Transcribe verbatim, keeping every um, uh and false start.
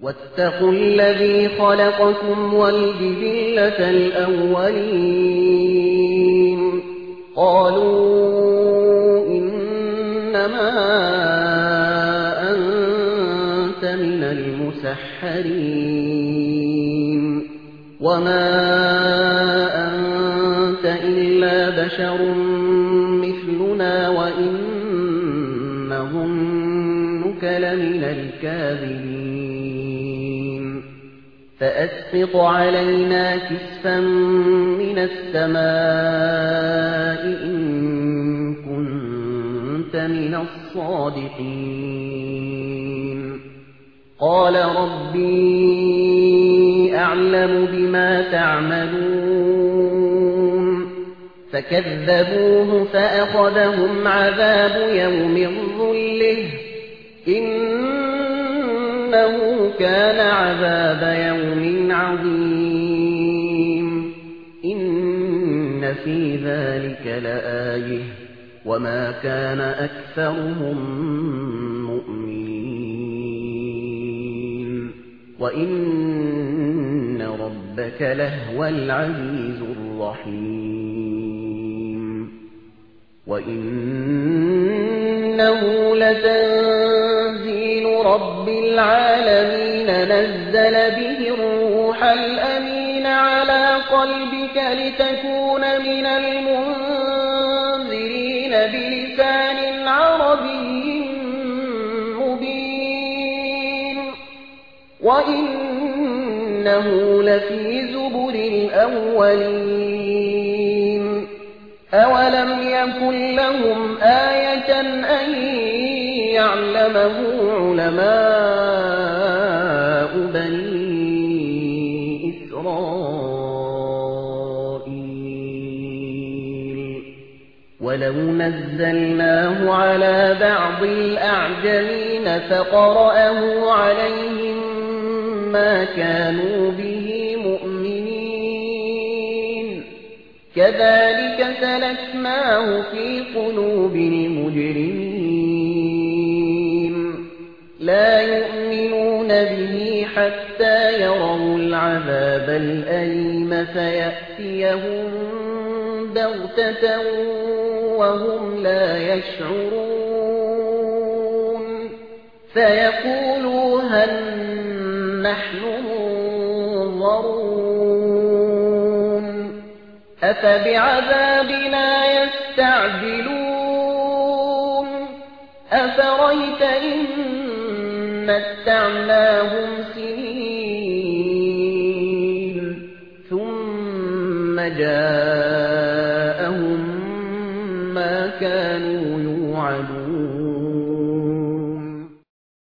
واتقوا الذي خلقكم والجبلة الأولين قالوا إنما أنت من المسحرين وما أنت إلا بشر مثلنا وإن نظنك لمن الكاذبين فأسقط علينا كسفا من السماء إن كنت من الصادقين قال ربي أعلم بما تعملون فكذبوه فأخذهم عذاب يوم الظلة إنه كان عذاب يوم عظيم إن في ذلك لآية وما كان أكثرهم مؤمنين وإن ربك لهو العزيز الرحيم وإنه لتنزيل رب العالمين نزل به الروح الأمين على قلبك لتكون من المنذرين بلسان عربي مبين وإنه لفي زبر الأولين أولم يكن لهم آية أن يعلمه علماء بني إسرائيل ولو نزلناه على بعض الأعجمين فقرأه عليهم ما كانوا به مؤمنين كذلك سلكناه في قلوب المجرمين لا يؤمنون به حتى يروا العذاب الأليم فيأتيهم بغتة وهم لا يشعرون فيقولوا هل نحن منظرون أفبعذابنا يستعجلون أفرأيت إن متعناهم سنين ثم جاءهم ما كانوا يوعدون